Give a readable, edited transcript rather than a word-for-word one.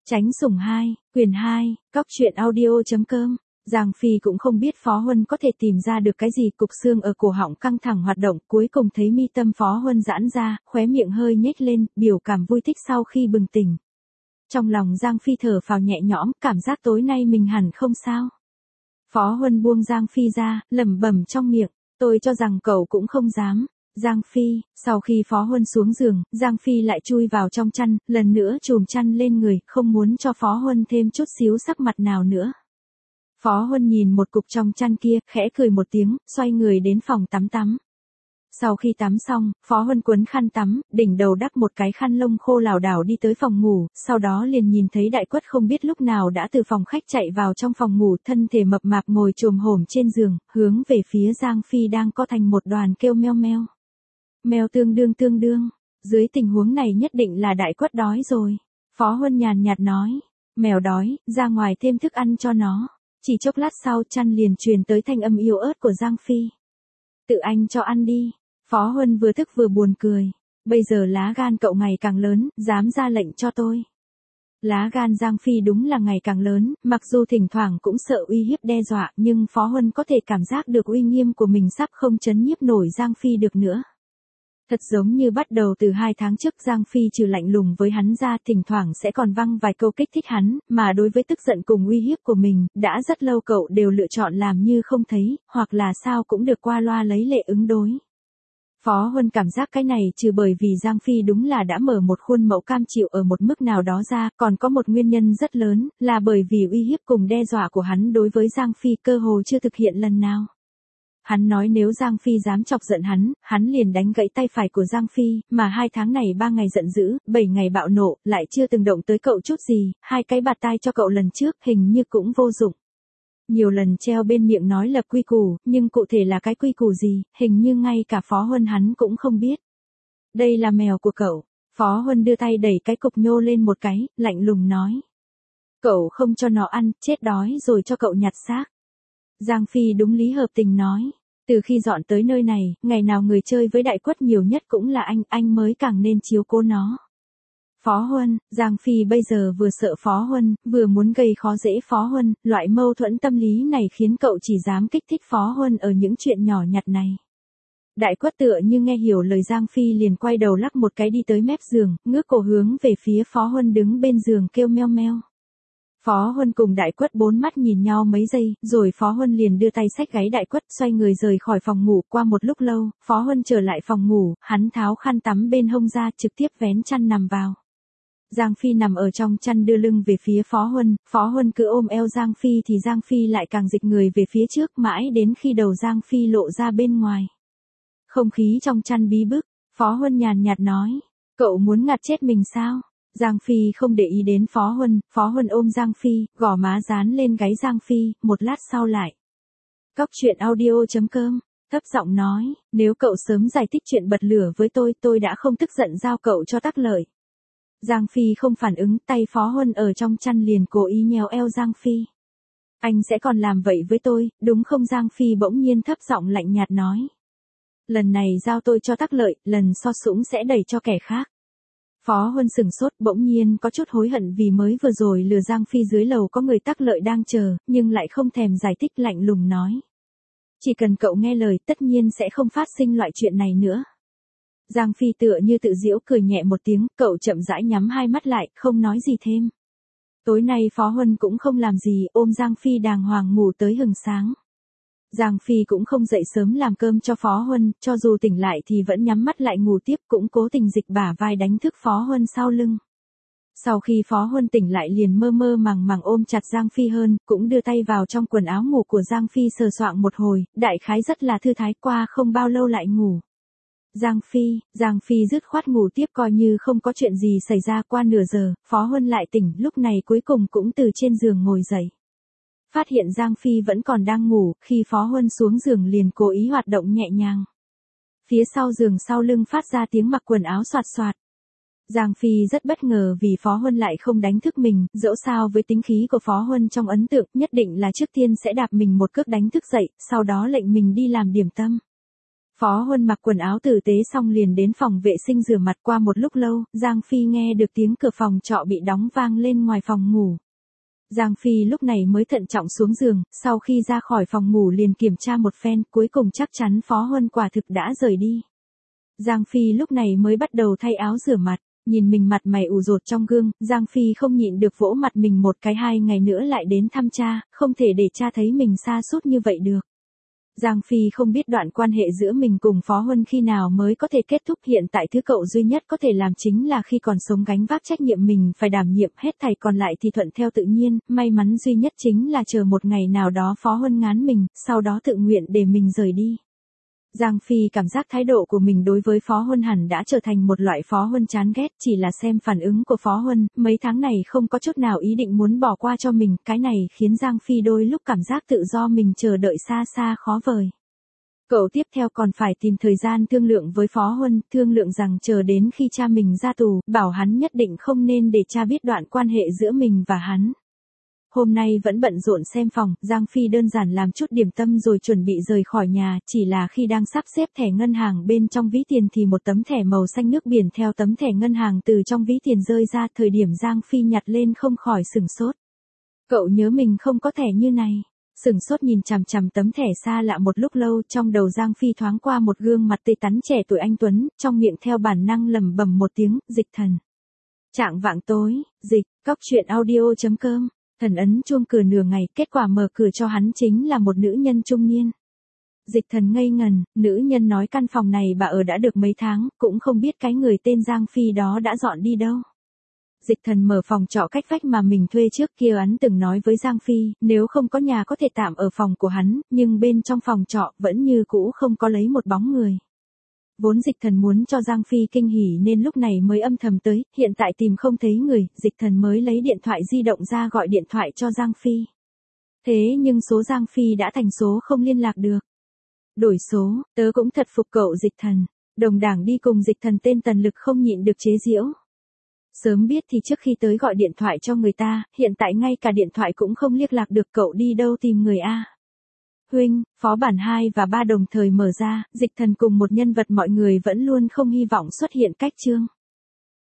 Chánh Sủng 2, quyển 2, Cóc truyện audio.com. Giang Phi cũng không biết Phó Huân có thể tìm ra được cái gì, cục xương ở cổ họng căng thẳng hoạt động, cuối cùng thấy mi tâm Phó Huân giãn ra, khóe miệng hơi nhếch lên, biểu cảm vui thích sau khi bừng tỉnh. Trong lòng Giang Phi thở phào nhẹ nhõm, cảm giác tối nay mình hẳn không sao. Phó Huân buông Giang Phi ra, lẩm bẩm trong miệng, tôi cho rằng cậu cũng không dám. Giang Phi, sau khi Phó Huân xuống giường, Giang Phi lại chui vào trong chăn, lần nữa trùm chăn lên người, không muốn cho Phó Huân thêm chút xíu sắc mặt nào nữa. Phó Huân nhìn một cục trong chăn kia, khẽ cười một tiếng, xoay người đến phòng tắm. Sau khi tắm xong, Phó Huân quấn khăn tắm, đỉnh đầu đắp một cái khăn lông khô lảo đảo đi tới phòng ngủ, sau đó liền nhìn thấy Đại Quất không biết lúc nào đã từ phòng khách chạy vào trong phòng ngủ, thân thể mập mạp ngồi chồm hổm trên giường, hướng về phía Giang Phi đang co thành một đoàn kêu meo meo. Mèo tương đương, dưới tình huống này nhất định là Đại Quất đói rồi. Phó Huân nhàn nhạt nói, mèo đói, ra ngoài thêm thức ăn cho nó. Chỉ chốc lát sau chăn liền truyền tới thanh âm yếu ớt của Giang Phi. Tự anh cho ăn đi. Phó Huân vừa thức vừa buồn cười. Bây giờ lá gan cậu ngày càng lớn, dám ra lệnh cho tôi. Lá gan Giang Phi đúng là ngày càng lớn, mặc dù thỉnh thoảng cũng sợ uy hiếp đe dọa, nhưng Phó Huân có thể cảm giác được uy nghiêm của mình sắp không trấn nhiếp nổi Giang Phi được nữa. Thật giống như bắt đầu từ 2 tháng trước Giang Phi trừ lạnh lùng với hắn ra, thỉnh thoảng sẽ còn văng vài câu kích thích hắn, mà đối với tức giận cùng uy hiếp của mình, đã rất lâu cậu đều lựa chọn làm như không thấy, hoặc là sao cũng được qua loa lấy lệ ứng đối. Phó Huân cảm giác cái này trừ bởi vì Giang Phi đúng là đã mở một khuôn mẫu cam chịu ở một mức nào đó ra, còn có một nguyên nhân rất lớn, là bởi vì uy hiếp cùng đe dọa của hắn đối với Giang Phi cơ hồ chưa thực hiện lần nào. Hắn nói nếu Giang Phi dám chọc giận hắn liền đánh gãy tay phải của Giang Phi, mà 2 tháng này 3 ngày giận dữ, 7 ngày bạo nộ, lại chưa từng động tới cậu chút gì, 2 cái bạt tai cho cậu lần trước hình như cũng vô dụng. Nhiều lần treo bên miệng nói lập quy củ, nhưng cụ thể là cái quy củ gì, hình như ngay cả Phó Huân hắn cũng không biết. Đây là mèo của cậu. Phó Huân đưa tay đẩy cái cục nhô lên một cái, lạnh lùng nói. Cậu không cho nó ăn, chết đói rồi cho cậu nhặt xác. Giang Phi đúng lý hợp tình nói. Từ khi dọn tới nơi này, ngày nào người chơi với Đại Quất nhiều nhất cũng là anh mới càng nên chiếu cố nó. Phó Huân, Giang Phi bây giờ vừa sợ Phó Huân, vừa muốn gây khó dễ Phó Huân, loại mâu thuẫn tâm lý này khiến cậu chỉ dám kích thích Phó Huân ở những chuyện nhỏ nhặt này. Đại Quất tựa như nghe hiểu lời Giang Phi liền quay đầu lắc một cái đi tới mép giường, ngước cổ hướng về phía Phó Huân đứng bên giường kêu meo meo. Phó Huân cùng Đại Quất 4 mắt nhìn nhau mấy giây, rồi Phó Huân liền đưa tay xách gáy Đại Quất, xoay người rời khỏi phòng ngủ. Qua một lúc lâu, Phó Huân trở lại phòng ngủ, hắn tháo khăn tắm bên hông ra, trực tiếp vén chăn nằm vào. Giang Phi nằm ở trong chăn đưa lưng về phía Phó Huân cứ ôm eo Giang Phi thì Giang Phi lại càng dịch người về phía trước mãi đến khi đầu Giang Phi lộ ra bên ngoài. Không khí trong chăn bí bức, Phó Huân nhàn nhạt nói, cậu muốn ngạt chết mình sao? Giang Phi không để ý đến Phó Huân ôm Giang Phi, gò má dán lên gáy Giang Phi, một lát sau lại. Cóc truyện audio.com, thấp giọng nói, nếu cậu sớm giải thích chuyện bật lửa với tôi đã không tức giận giao cậu cho Tắc Lợi. Giang Phi không phản ứng, tay Phó Huân ở trong chăn liền cố ý nhéo eo Giang Phi. Anh sẽ còn làm vậy với tôi, đúng không? Giang Phi bỗng nhiên thấp giọng lạnh nhạt nói. Lần này giao tôi cho Tắc Lợi, lần so sũng sẽ đẩy cho kẻ khác. Phó Huân sửng sốt, bỗng nhiên có chút hối hận vì mới vừa rồi lừa Giang Phi dưới lầu có người Tắc Lợi đang chờ, nhưng lại không thèm giải thích, lạnh lùng nói. Chỉ cần cậu nghe lời tất nhiên sẽ không phát sinh loại chuyện này nữa. Giang Phi tựa như tự giễu cười nhẹ một tiếng, cậu chậm rãi nhắm hai mắt lại, không nói gì thêm. Tối nay Phó Huân cũng không làm gì, ôm Giang Phi đàng hoàng ngủ tới hừng sáng. Giang Phi cũng không dậy sớm làm cơm cho Phó Huân, cho dù tỉnh lại thì vẫn nhắm mắt lại ngủ tiếp, cũng cố tình dịch bả vai đánh thức Phó Huân sau lưng. Sau khi Phó Huân tỉnh lại liền mơ mơ màng ôm chặt Giang Phi hơn, cũng đưa tay vào trong quần áo ngủ của Giang Phi sờ soạng một hồi, đại khái rất là thư thái, qua không bao lâu lại ngủ. Giang Phi dứt khoát ngủ tiếp coi như không có chuyện gì xảy ra. Qua nửa giờ, Phó Huân lại tỉnh, lúc này cuối cùng cũng từ trên giường ngồi dậy. Phát hiện Giang Phi vẫn còn đang ngủ, khi Phó Huân xuống giường liền cố ý hoạt động nhẹ nhàng. Phía sau giường sau lưng phát ra tiếng mặc quần áo xoạt xoạt. Giang Phi rất bất ngờ vì Phó Huân lại không đánh thức mình, dẫu sao với tính khí của Phó Huân trong ấn tượng nhất định là trước tiên sẽ đạp mình một cước đánh thức dậy, sau đó lệnh mình đi làm điểm tâm. Phó Huân mặc quần áo tử tế xong liền đến phòng vệ sinh rửa mặt. Qua một lúc lâu, Giang Phi nghe được tiếng cửa phòng trọ bị đóng vang lên ngoài phòng ngủ. Giang Phi lúc này mới thận trọng xuống giường, sau khi ra khỏi phòng ngủ liền kiểm tra một phen, cuối cùng chắc chắn Phó Huân quả thực đã rời đi. Giang Phi lúc này mới bắt đầu thay áo rửa mặt, nhìn mình mặt mày ủ rột trong gương, Giang Phi không nhịn được vỗ mặt mình một cái. 2 ngày nữa lại đến thăm cha, không thể để cha thấy mình sa sút như vậy được. Giang Phi không biết đoạn quan hệ giữa mình cùng Phó Huân khi nào mới có thể kết thúc, hiện tại thứ cậu duy nhất có thể làm chính là khi còn sống gánh vác trách nhiệm mình phải đảm nhiệm, hết thảy còn lại thì thuận theo tự nhiên, may mắn duy nhất chính là chờ một ngày nào đó Phó Huân ngán mình, sau đó tự nguyện để mình rời đi. Giang Phi cảm giác thái độ của mình đối với Phó Huân hẳn đã trở thành một loại Phó Huân chán ghét, chỉ là xem phản ứng của Phó Huân, mấy tháng này không có chút nào ý định muốn bỏ qua cho mình, cái này khiến Giang Phi đôi lúc cảm giác tự do mình chờ đợi xa xa khó vời. Cậu tiếp theo còn phải tìm thời gian thương lượng với Phó Huân, thương lượng rằng chờ đến khi cha mình ra tù, bảo hắn nhất định không nên để cha biết đoạn quan hệ giữa mình và hắn. Hôm nay vẫn bận rộn xem phòng, Giang Phi đơn giản làm chút điểm tâm rồi chuẩn bị rời khỏi nhà, chỉ là khi đang sắp xếp thẻ ngân hàng bên trong ví tiền thì một tấm thẻ màu xanh nước biển theo tấm thẻ ngân hàng từ trong ví tiền rơi ra, thời điểm Giang Phi nhặt lên không khỏi sửng sốt. Cậu nhớ mình không có thẻ như này. Sửng sốt nhìn chằm chằm tấm thẻ xa lạ một lúc lâu, trong đầu Giang Phi thoáng qua một gương mặt tươi tắn trẻ tuổi anh tuấn, trong miệng theo bản năng lẩm bẩm một tiếng, Dịch Thần. Chạng vạng tối, Dịch, cóc.audio.com. Thần ấn chuông cửa nửa ngày, kết quả mở cửa cho hắn chính là một nữ nhân trung niên. Dịch Thần ngây ngần, nữ nhân nói căn phòng này bà ở đã được mấy tháng, cũng không biết cái người tên Giang Phi đó đã dọn đi đâu. Dịch Thần mở phòng trọ cách vách mà mình thuê trước kia, hắn từng nói với Giang Phi, nếu không có nhà có thể tạm ở phòng của hắn, nhưng bên trong phòng trọ vẫn như cũ không có lấy một bóng người. Vốn Dịch Thần muốn cho Giang Phi kinh hỉ nên lúc này mới âm thầm tới, hiện tại tìm không thấy người, Dịch Thần mới lấy điện thoại di động ra gọi điện thoại cho Giang Phi. Thế nhưng số Giang Phi đã thành số không liên lạc được. Đổi số, tớ cũng thật phục cậu Dịch Thần. Đồng đảng đi cùng Dịch Thần tên Tần Lực không nhịn được chế giễu. Sớm biết thì trước khi tới gọi điện thoại cho người ta, hiện tại ngay cả điện thoại cũng không liên lạc được, cậu đi đâu tìm người a? Huynh, phó bản 2 và 3 đồng thời mở ra, Dịch Thần cùng một nhân vật mọi người vẫn luôn không hy vọng xuất hiện cách chương.